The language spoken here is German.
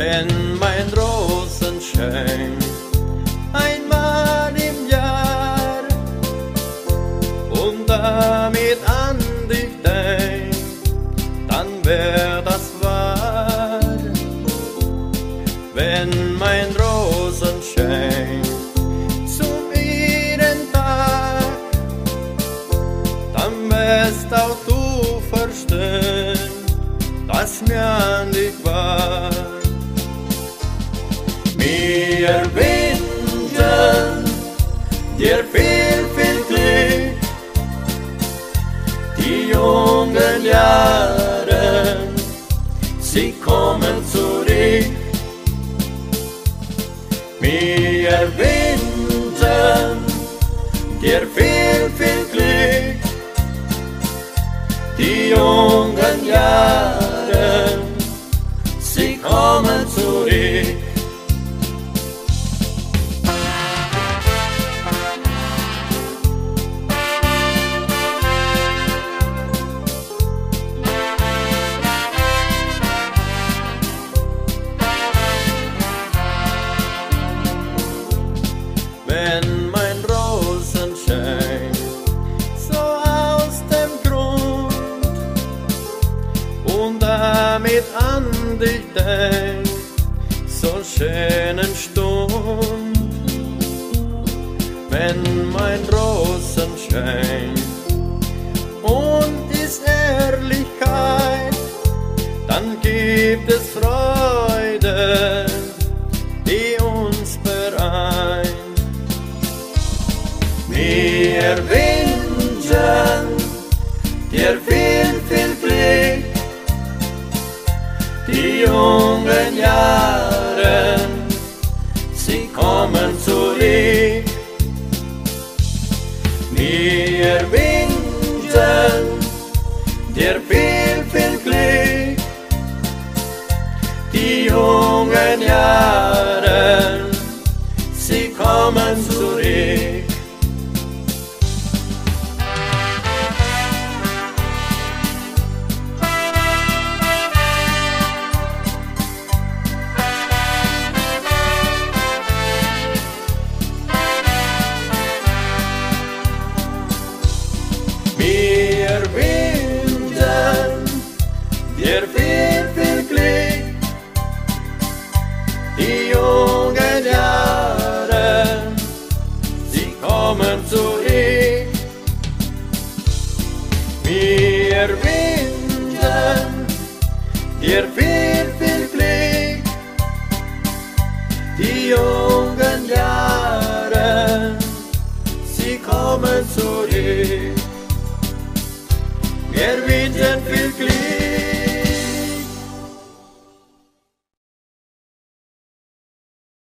wenn mein Rosenschein einmal im Jahr und damit an dich denk, dann wär das wahr. Wenn mein Rosenschein zum Ehrentag, dann wirst auch du verstehen, dass mir an dich war. Wir wünschen dir viel, viel Glück, die jungen Jahre, sie kommen zurück. Wir wünschen dir viel, viel Glück, die jungen Jahre, sie kommen zurück. Wenn mein Rosenschein so aus dem Grund und damit an dich denk, so schönen Stund. Wenn mein Rosenschein und ist Ehrlichkeit, dann gibt es Freude, die uns bereint. Wir wünschen dir viel, viel Glück, die jungen Jahre, sie kommen zurück. Wir wünschen dir viel, viel Glück, die jungen Jahre, sie kommen zurück. Wir wünschen dir viel, viel Glück, die jungen Jahre, sie kommen zurück. Wir wünschen dir viel, viel Glück, die jungen Jahre, sie kommen zurück. Wir wünschen